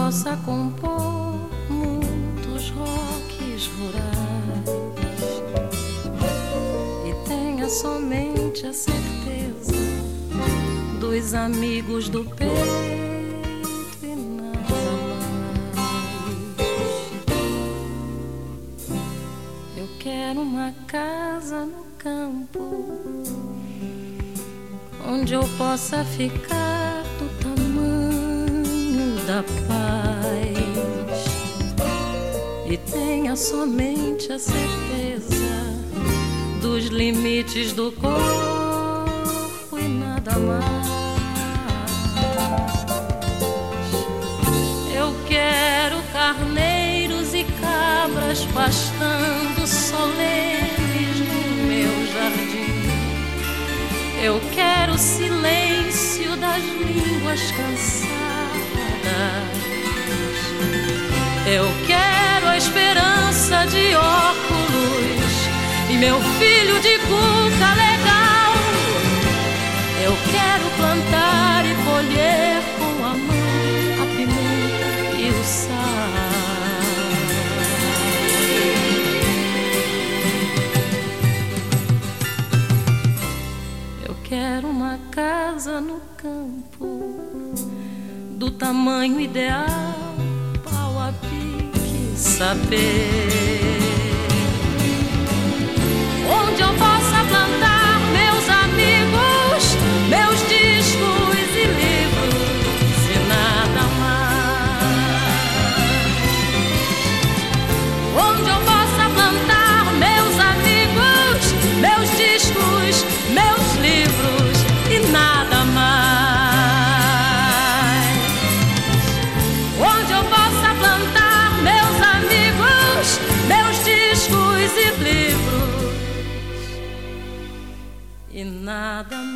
possa compor muitos rocks rurais e tenha somente a certeza dos amigos do peito e nada mais. Eu quero uma casa no campo onde eu possa ficar do tamanho da paz e tenha somente a certeza dos limites do corpo e nada mais. Eu quero carneiros e cabras pastando solenes no meu jardim. Eu quero o silêncio das línguas cansadas. Eu quero a esperança de óculos e meu filho de cuca legal. Eu quero plantar e colher com a mão a pimenta e o sal. Eu quero uma casa no campo do tamanho ideal, pau a pique, saber onde eu possa plantar meus amigos, meus discos e livros e nada mais. Onde eu possa plantar meus amigos, meus discos, meus livros e nada mais. Onde eu possa plantar meus amigos, meus discos e livros e nada mais.